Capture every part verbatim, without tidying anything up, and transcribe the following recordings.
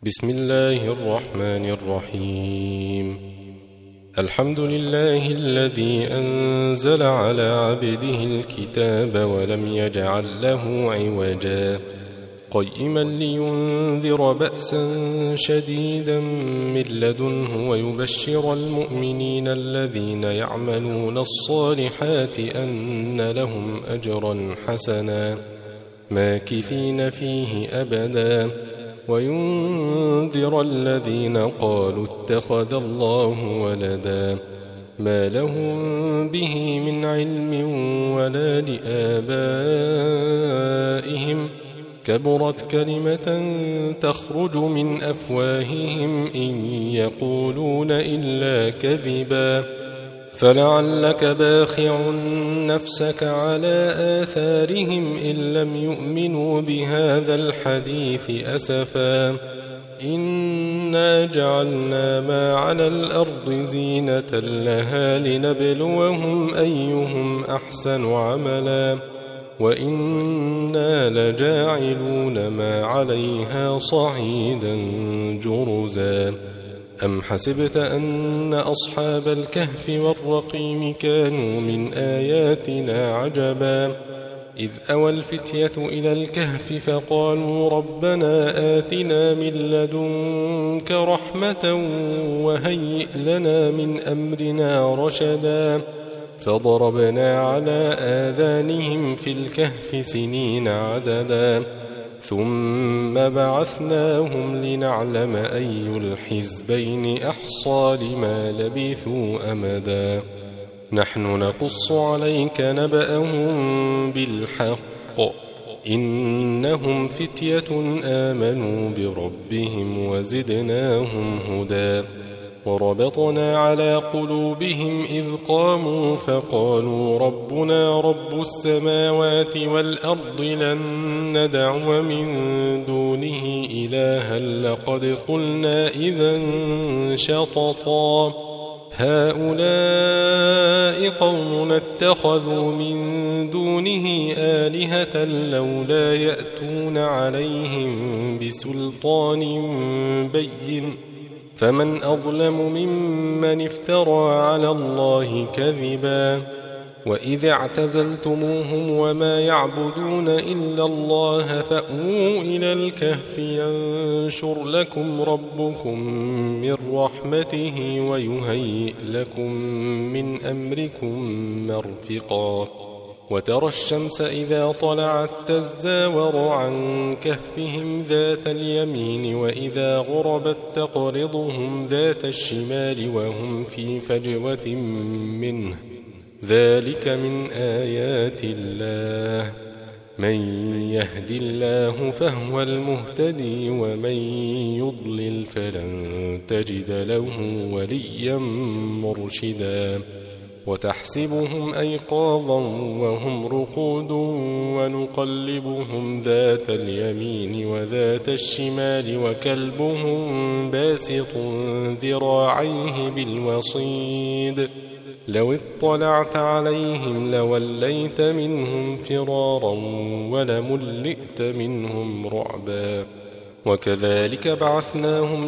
بسم الله الرحمن الرحيم. الحمد لله الذي أنزل على عبده الكتاب ولم يجعل له عوجا قيما لينذر بأسا شديدا من لدنه ويبشر المؤمنين الذين يعملون الصالحات أن لهم أجرا حسنا ماكثين فيه أبدا وينذر الذين قالوا اتخذ الله ولدا ما لهم به من علم ولا لآبائهم كبرت كلمة تخرج من أفواههم إن يقولون إلا كذبا فلعلك باخع نفسك على آثارهم إن لم يؤمنوا بهذا الحديث أسفا إنا جعلنا ما على الأرض زينة لها لنبلوهم أيهم أحسن عملا وإنا لجاعلون ما عليها صعيدا جرزا أم حسبت أن أصحاب الكهف والرقيم كانوا من آياتنا عجبا إذ أوى الفتية إلى الكهف فقالوا ربنا آتنا من لدنك رحمة وهيئ لنا من أمرنا رشدا فضربنا على آذانهم في الكهف سنين عددا ثم بعثناهم لنعلم أي الحزبين أحصى لما لبثوا أمدا نحن نقص عليك نبأهم بالحق إنهم فتية آمنوا بربهم وزدناهم هدى وربطنا على قلوبهم إذ قاموا فقالوا ربنا رب السماوات والأرض لن ندعو من دونه إلها لقد قلنا إذا شططا هؤلاء قوم اتخذوا من دونه آلهة لولا يأتون عليهم بسلطان بين فمن أظلم ممن افترى على الله كذبا وإذ اعتزلتموهم وما يعبدون إلا الله فأووا إلى الكهف ينشر لكم ربكم من رحمته ويهيئ لكم من أمركم مرفقا وترى الشمس إذا طلعت تزاور عن كهفهم ذات اليمين وإذا غربت تقرضهم ذات الشمال وهم في فجوة منه ذلك من آيات الله من يهد الله فهو المهتدي ومن يضلل فلن تجد له وليا مرشدا وتحسبهم أيقاظا وهم رقود ونقلبهم ذات اليمين وذات الشمال وكلبهم باسط ذراعيه بالوصيد لو اطلعت عليهم لوليت منهم فرارا ولملئت منهم رعبا وكذلك بعثناهم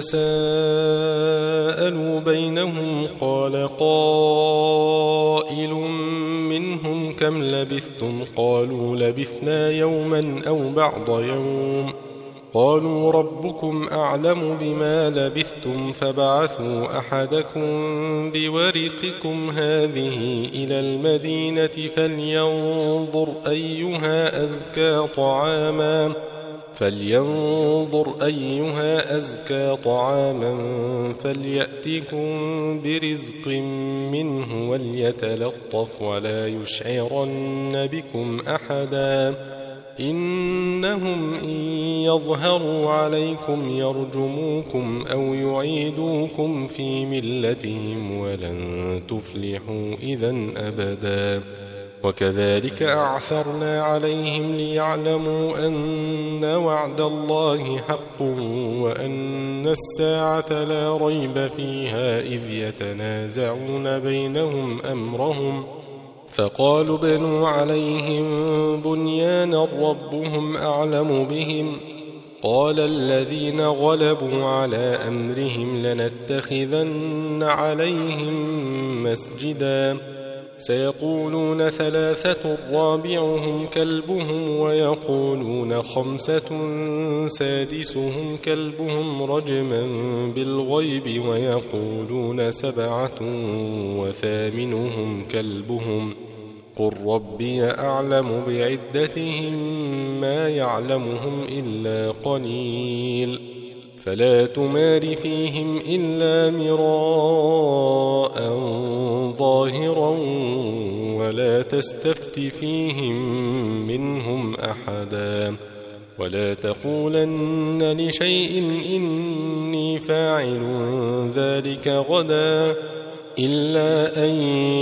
ليتساءلوا بينهم قال قائل منهم كم لبثتم قالوا لبثنا يوما أو بعض يوم قالوا ربكم أعلم بما لبثتم فبعثوا أحدكم بورقكم هذه إلى المدينة فلينظر أيها أزكى طعاما فلينظر أيها أزكى طعاما فليأتكم برزق منه وليتلطف ولا يشعرن بكم أحدا إنهم إن يظهروا عليكم يرجموكم أو يعيدوكم في ملتهم ولن تفلحوا إذا أبدا وكذلك أعثرنا عليهم ليعلموا أن وعد الله حق وأن الساعة لا ريب فيها إذ يتنازعون بينهم أمرهم فقالوا بنوا عليهم بنيانا ربهم أعلم بهم قال الذين غلبوا على أمرهم لنتخذن عليهم مسجدا سيقولون ثلاثة رابعهم كلبهم ويقولون خمسة سادسهم كلبهم رجما بالغيب ويقولون سبعة وثامنهم كلبهم قل ربي أعلم بعدتهم ما يعلمهم إلا قليل فلا تمار فيهم إلا مراء ظاهرا ولا تستفت فيهم منهم أحدا ولا تقولن لشيء إني فاعل ذلك غدا إلا أن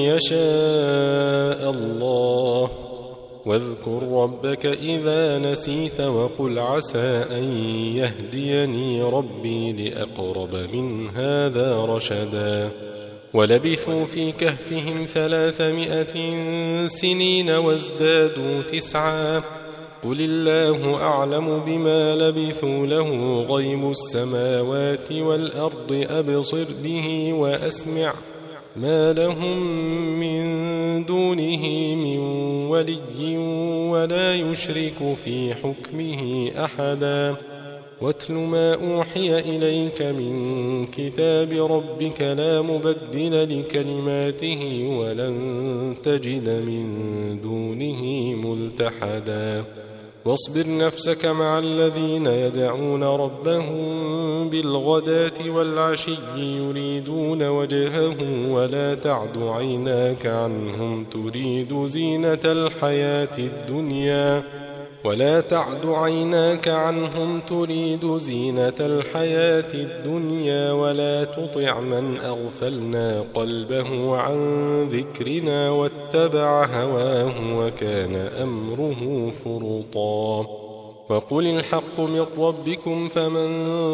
يشاء الله واذكر ربك إذا نسيت وقل عسى أن يهديني ربي لأقرب من هذا رشدا ولبثوا في كهفهم ثلاثمائة سنين وازدادوا تسعا قل الله أعلم بما لبثوا له غيب السماوات والأرض أبصر به وأسمع ما لهم من دونه من ولي ولا يشرك في حكمه أحدا واتل ما أوحي إليك من كتاب ربك لا مبدل لكلماته ولن تجد من دونه ملتحدا واصبر نفسك مع الذين يدعون ربهم بالغداة والعشي يريدون وجهه ولا تعد عيناك عنهم تريد زينة الحياة الدنيا ولا تعد عيناك عنهم تريد زينة الحياة الدنيا ولا تطع من أغفلنا قلبه عن ذكرنا واتبع هواه وكان أمره فرطا وقل الحق من ربكم فمن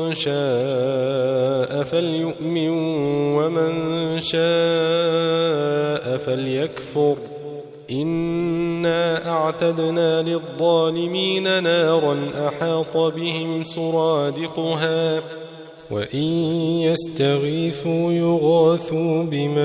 شاء فليؤمن ومن شاء فليكفر إنا أعتدنا للظالمين نارا أحاط بهم سرادقها وإن يستغيثوا يغاثوا بماء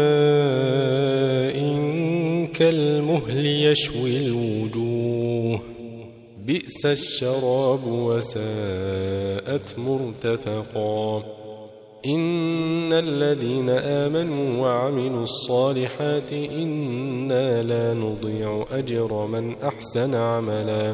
كالمهل يشوي الوجوه بئس الشراب وساءت مرتفقا إن الذين آمنوا وعملوا الصالحات إنا لا نضيع أجر من أحسن عملا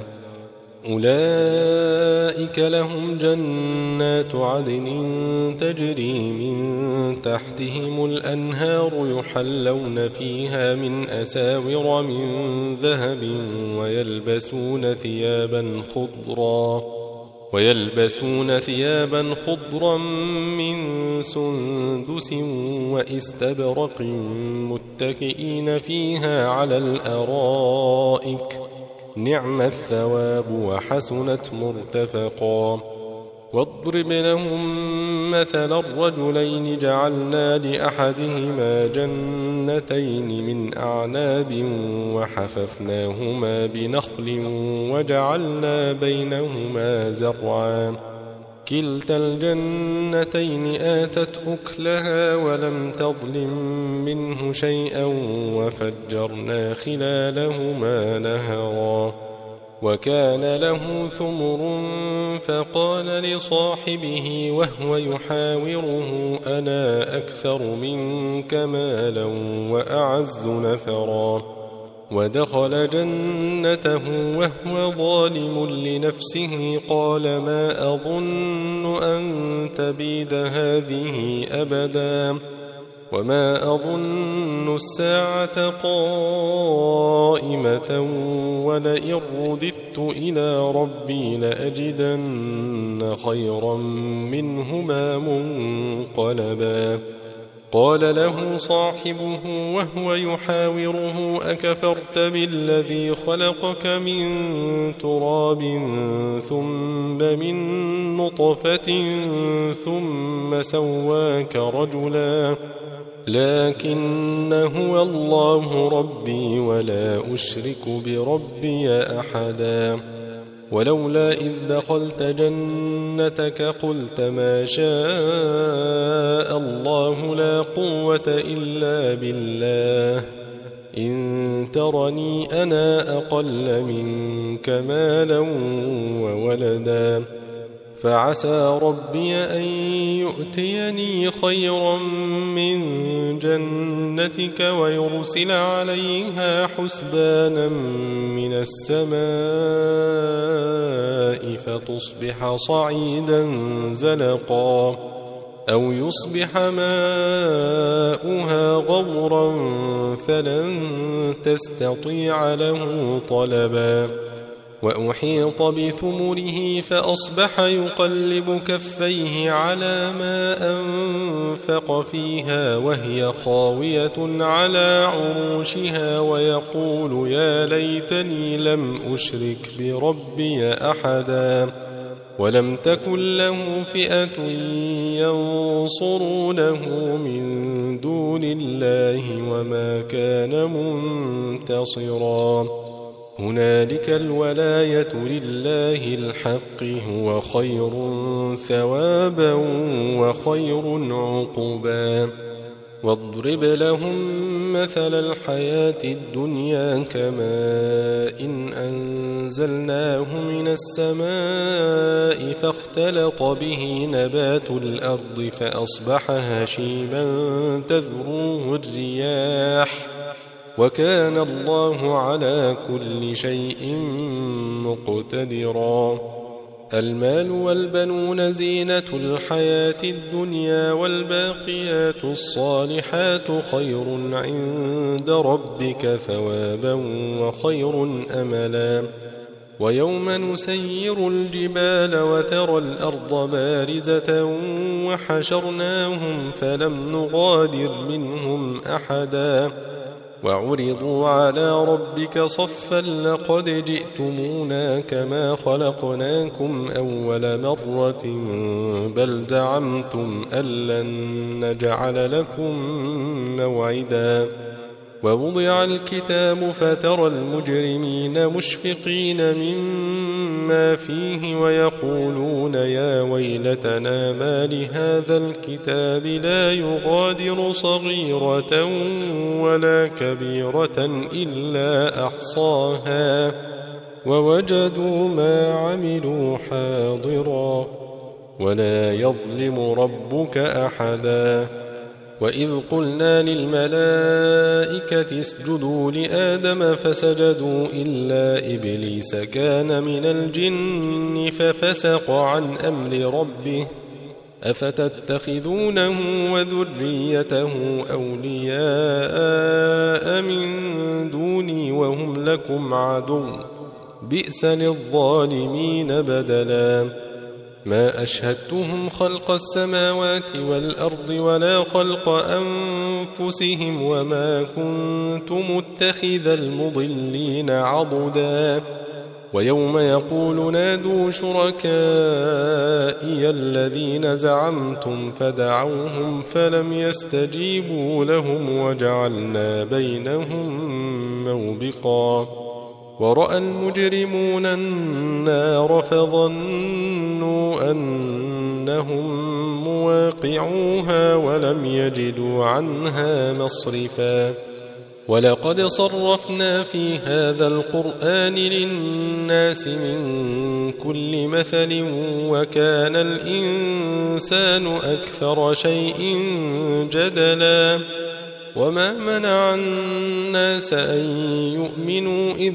أولئك لهم جنات عدن تجري من تحتهم الأنهار يحلون فيها من أساور من ذهب ويلبسون ثيابا خضرا ويلبسون ثيابا خضرا من سندس وإستبرق متكئين فيها على الأرائك نعم الثواب وحسنت مرتفقا واضرب لهم مثل الرجلين جعلنا لأحدهما جنتين من أعناب وحففناهما بنخل وجعلنا بينهما زرعا كلتا الجنتين آتت أكلها ولم تظلم منه شيئا وفجرنا خلالهما نهرا وكان له ثمر فقال لصاحبه وهو يحاوره أنا أكثر منك مالا وأعز نفرا ودخل جنته وهو ظالم لنفسه قال ما أظن أن تبيد هذه أبدا وما أظن الساعة قائمة ولئن رددت إلى ربي لأجدن خيرا منهما منقلبا قال له صاحبه وهو يحاوره أكفرت بالذي خلقك من تراب ثم من نطفة ثم سواك رجلا لكن هو الله ربي ولا أشرك بربي أحدا ولولا إذ دخلت جنتك قلت ما شاء الله لا قوة إلا بالله إن ترني أنا أقل منك مالا وولدا فعسى ربي أن يؤتيني خيرا من جنتك ويرسل عليها حسبانا من السماء فتصبح صعيدا زلقا أو يصبح ماؤها غورا فلن تستطيع له طلبا وأحيط بثمره فأصبح يقلب كفيه على ما أنفق فيها وهي خاوية على عروشها ويقول يا ليتني لم أشرك بربي أحدا ولم تكن له فئة ينصرونه من دون الله وما كان منتصرا هنالك الولاية لله الحق هو خير ثوابا وخير عقبا واضرب لهم مثل الحياة الدنيا كماء إن أنزلناه من السماء فاختلط به نبات الأرض فأصبح هشيما تذروه الرياح وكان الله على كل شيء مقتدرا المال والبنون زينة الحياة الدنيا والباقيات الصالحات خير عند ربك ثوابا وخير أملا ويوم نسير الجبال وترى الأرض بارزة وحشرناهم فلم نغادر منهم أحدا وعرضوا على ربك صفا لقد جئتمونا كما خلقناكم أول مرة بل زعمتم أن لن نجعل لكم موعدا ووضع الكتاب فترى المجرمين مشفقين مما فيه ويقولون يا ويلتنا ما لهذا الكتاب لا يغادر صغيرة ولا كبيرة إلا أحصاها ووجدوا ما عملوا حاضرا ولا يظلم ربك أحدا وإذ قلنا للملائكة اسجدوا لآدم فسجدوا إلا إبليس كان من الجن ففسق عن أمر ربه أفتتخذونه وذريته أولياء من دوني وهم لكم عدو بئس للظالمين بدلا ما أشهدتهم خلق السماوات والأرض ولا خلق أنفسهم وما كنت متخذ المضلين عضدا ويوم يقول نادوا شركائي الذين زعمتم فدعوهم فلم يستجيبوا لهم وجعلنا بينهم موبقا ورأى المجرمون النار فظنوا أنهم مواقعوها ولم يجدوا عنها مصرفا ولقد صرفنا في هذا القرآن للناس من كل مثل وكان الإنسان أكثر شيء جدلا وما منع الناس أن يؤمنوا إذ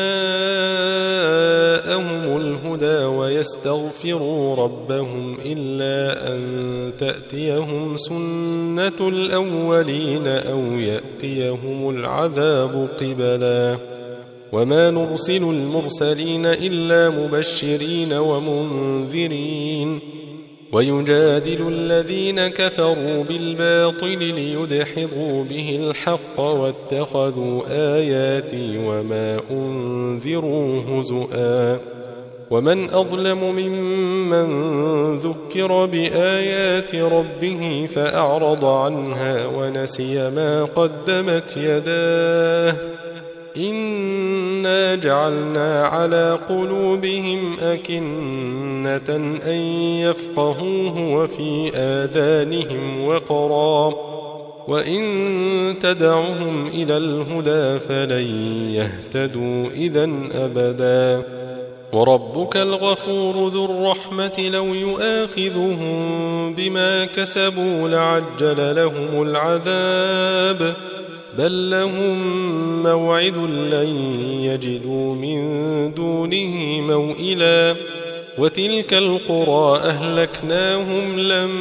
جاءهم الهدى ويستغفروا ربهم إلا أن تأتيهم سنة الأولين أو يأتيهم العذاب قبلا وما نرسل المرسلين إلا مبشرين ومنذرين ويجادل الذين كفروا بالباطل ليدحضوا به الحق واتخذوا آياتي وما أنذروا هزؤا ومن أظلم ممن ذكر بآيات ربه فأعرض عنها ونسي ما قدمت يداه إنا إنا جعلنا على قلوبهم أكنة أن يفقهوه وفي آذانهم وقرا وإن تدعهم إلى الهدى فلن يهتدوا إذن أبدا وربك الغفور ذو الرحمة لو يؤاخذهم بما كسبوا لعجل لهم العذاب بل لهم موعد لن يجدوا من دونه موئلا وتلك القرى أهلكناهم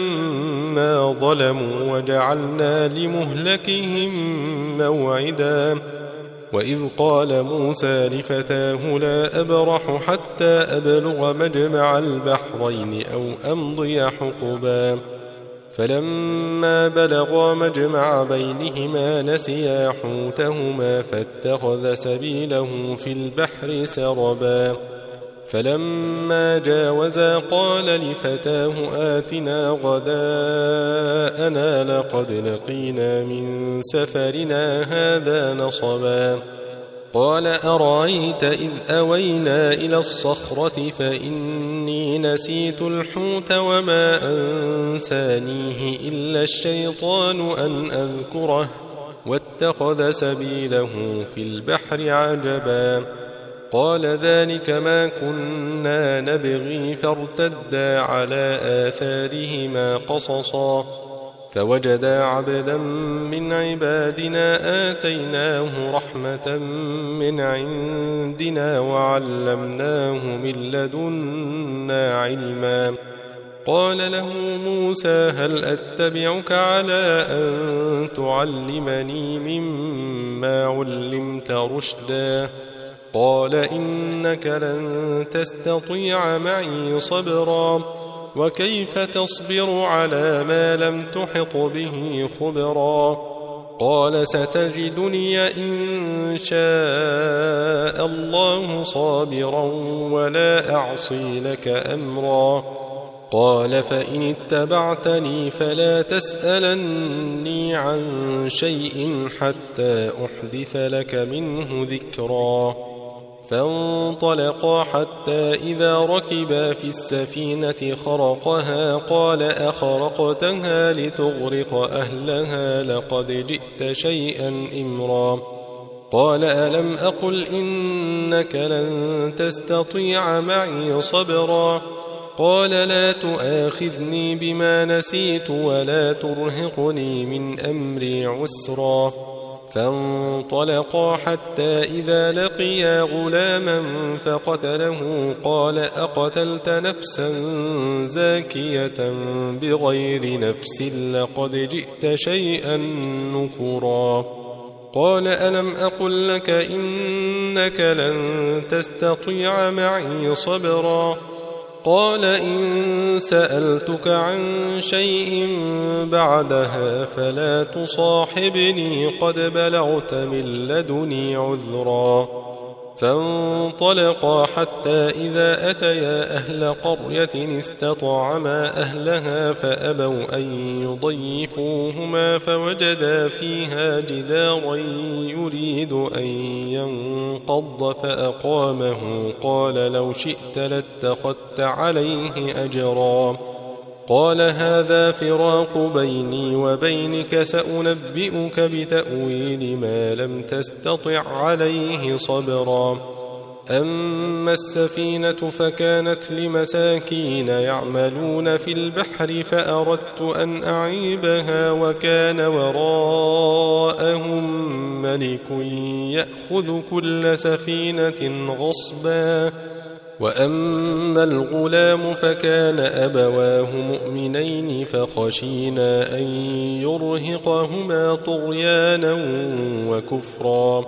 لما ظلموا وجعلنا لمهلكهم موعدا وإذ قال موسى لفتاه لا أبرح حتى أبلغ مجمع البحرين أو أمضي حقبا فلما بلغا مجمع بينهما نسيا حوتهما فاتخذ سبيله في البحر سربا فلما جاوزا قال لفتاه آتنا غداءنا لقد لقينا من سفرنا هذا نصبا قال أرأيت إذ أوينا إلى الصخرة فإني نسيت الحوت وما أنسانيه إلا الشيطان أن أذكره واتخذ سبيله في البحر عجبا قال ذلك ما كنا نبغي فارتدا على آثارهما قصصا فوجدا عبدا من عبادنا آتيناه رحمة من عندنا وعلمناه من لدنا علما قال له موسى هل أتبعك على أن تعلمني مما علمت رشدا قال إنك لن تستطيع معي صبرا وكيف تصبر على ما لم تحط به خبرا قال ستجدني إن شاء الله صابرا ولا أعصي لك أمرا قال فإن اتبعتني فلا تسألني عن شيء حتى أحدث لك منه ذكرا فانطلقا حتى إذا ركبا في السفينة خرقها قال أخرقتها لتغرق أهلها لقد جئت شيئا إمرا قال ألم أقل إنك لن تستطيع معي صبرا قال لا تؤاخذني بما نسيت ولا ترهقني من أمري عسرا فانطلقا حتى إذا لقيا غلاما فقتله قال أقتلت نفسا زاكية بغير نفس لقد جئت شيئا نكرا قال ألم أقل لك إنك لن تستطيع معي صبرا قال إن سألتك عن شيء بعدها فلا تصاحبني قد بلغت من لدني عذرا فانطلقا حتى إذا أتيا أهل قرية استطعما أهلها فأبوا أن يضيفوهما فوجدا فيها جدارا يريد أن ينقض فأقامه قال لو شئت لاتخذت عليه أجرا قال هذا فراق بيني وبينك سأنبئك بتأويل ما لم تستطع عليه صبرا أما السفينة فكانت لمساكين يعملون في البحر فأردت أن أعيبها وكان وراءهم ملك يأخذ كل سفينة غصبا وأما الغلام فكان أبواه مؤمنين فخشينا أن يرهقهما طغيانا وكفرا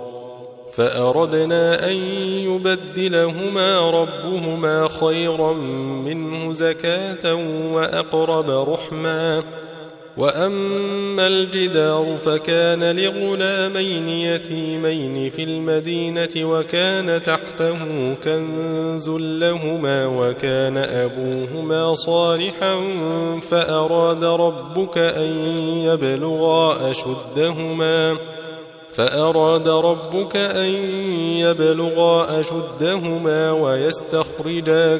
فأردنا أن يبدلهما ربهما خيرا منه زكاة وأقرب رحما وأما الجدار فكان لغلامين يتيمين في المدينة وكان تحته كنز لهما وكان أبوهما صالحا فأراد ربك أن يبلغا أشدهما فأراد ربك أن يبلغا أشدهما ويستخرجا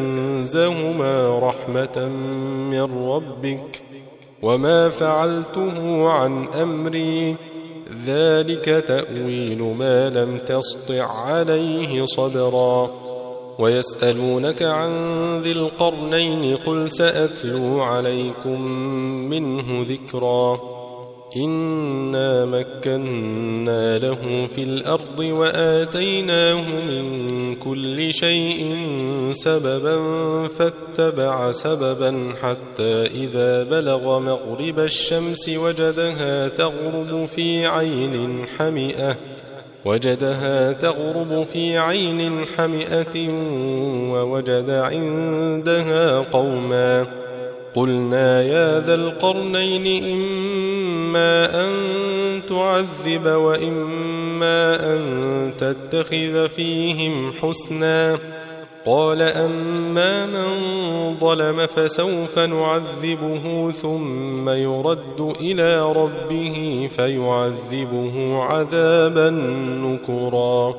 كنزهما رحمة من ربك وما فعلته عن أمري ذلك تأويل ما لم تسطع عليه صبرا ويسألونك عن ذي القرنين قل سأتلو عليكم منه ذكرا إنا مكنا له في الأرض وآتيناه من كل شيء سببا فاتبع سببا حتى إذا بلغ مغرب الشمس وجدها تغرب في عين حمئة وجدها تغرب في عين حمئة ووجد عندها قوما قلنا يا ذا القرنين إما أن تعذب وإما أن تتخذ فيهم حسنا قال أما من ظلم فسوف نعذبه ثم يرد إلى ربه فيعذبه عذابا نكرا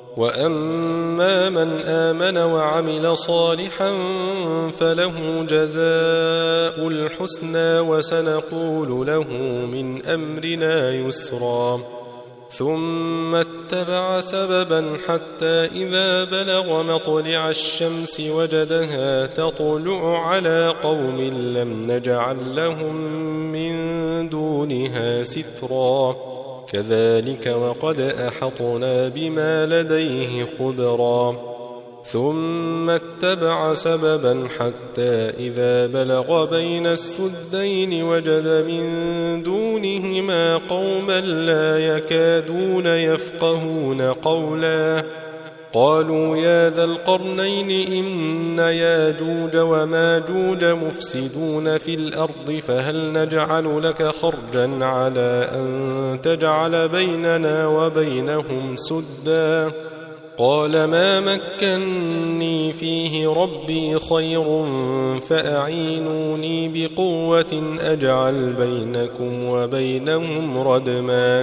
وأما من آمن وعمل صالحا فله جزاء الحسنى وسنقول له من أمرنا يسرا ثم اتبع سببا حتى إذا بلغ مطلع الشمس وجدها تطلع على قوم لم نجعل لهم من دونها سترا كذلك وقد أحطنا بما لديه خبرا ثم اتبع سببا حتى إذا بلغ بين السدين وجد من دونهما قوما لا يكادون يفقهون قولا قالوا يا ذا القرنين إن ياجوج وماجوج مفسدون في الأرض فهل نجعل لك خرجا على أن تجعل بيننا وبينهم سدا قال ما مكني فيه ربي خير فأعينوني بقوة أجعل بينكم وبينهم ردما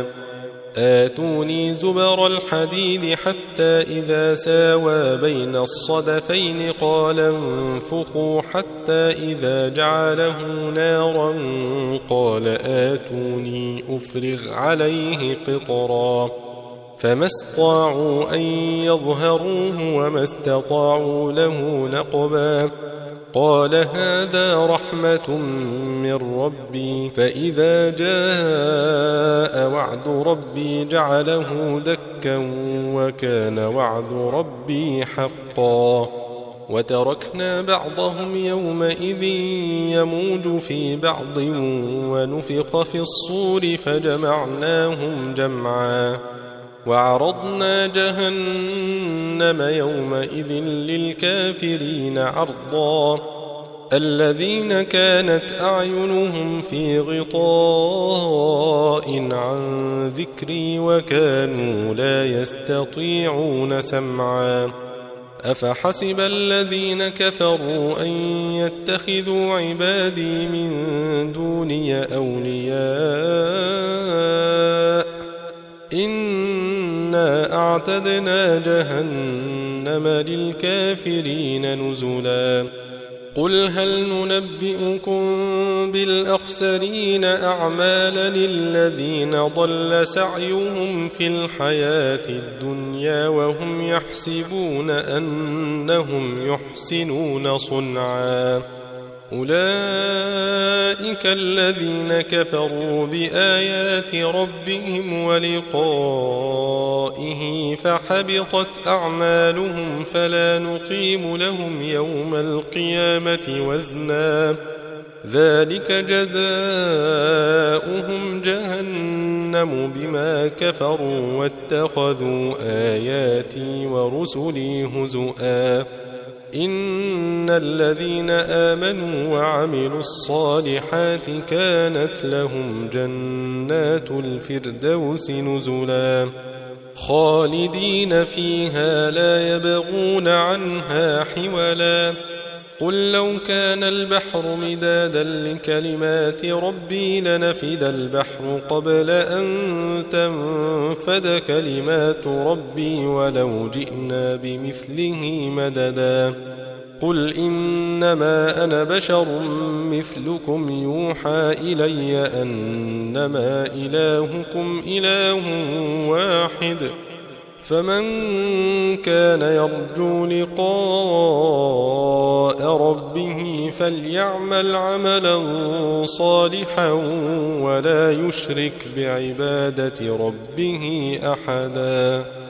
آتوني زبر الحديد حتى إذا ساوى بين الصدفين قال انفخوا حتى إذا جعله نارا قال آتوني أفرغ عليه قطرا فما استطاعوا أن يظهروه وما استطاعوا له نقبا قال هذا رحمة من ربي فإذا جاء وعد ربي جعله دكا وكان وعد ربي حقا وتركنا بعضهم يومئذ يموج في بعض ونفخ في الصور فجمعناهم جمعا وعرضنا جهنم يومئذ للكافرين عرضا الذين كانت أعينهم في غطاء عن ذكري وكانوا لا يستطيعون سمعا أفحسب الذين كفروا أن يتخذوا عبادي من دوني أولياء إنا أعتدنا جهنم للكافرين نزلا قل هل ننبئكم بالأخسرين أعمالا الذين ضل سعيهم في الحياة الدنيا وهم يحسبون أنهم يحسنون صنعا أولئك الذين كفروا بآيات ربهم ولقائه فحبطت أعمالهم فلا نقيم لهم يوم القيامة وزنا ذلك جزاؤهم جهنم بما كفروا واتخذوا آياتي ورسلي هزؤا إن الذين آمنوا وعملوا الصالحات كانت لهم جنات الفردوس نزلا خالدين فيها لا يبغون عنها حولا قل لو كان البحر مدادا لكلمات ربي لنفد البحر قبل أن تنفد كلمات ربي ولو جئنا بمثله مددا قل إنما أنا بشر مثلكم يوحى إلي أنما إلهكم إله واحد فمن كان يرجو لقاء ربه فليعمل عملا صالحا ولا يشرك بعبادة ربه أحدا.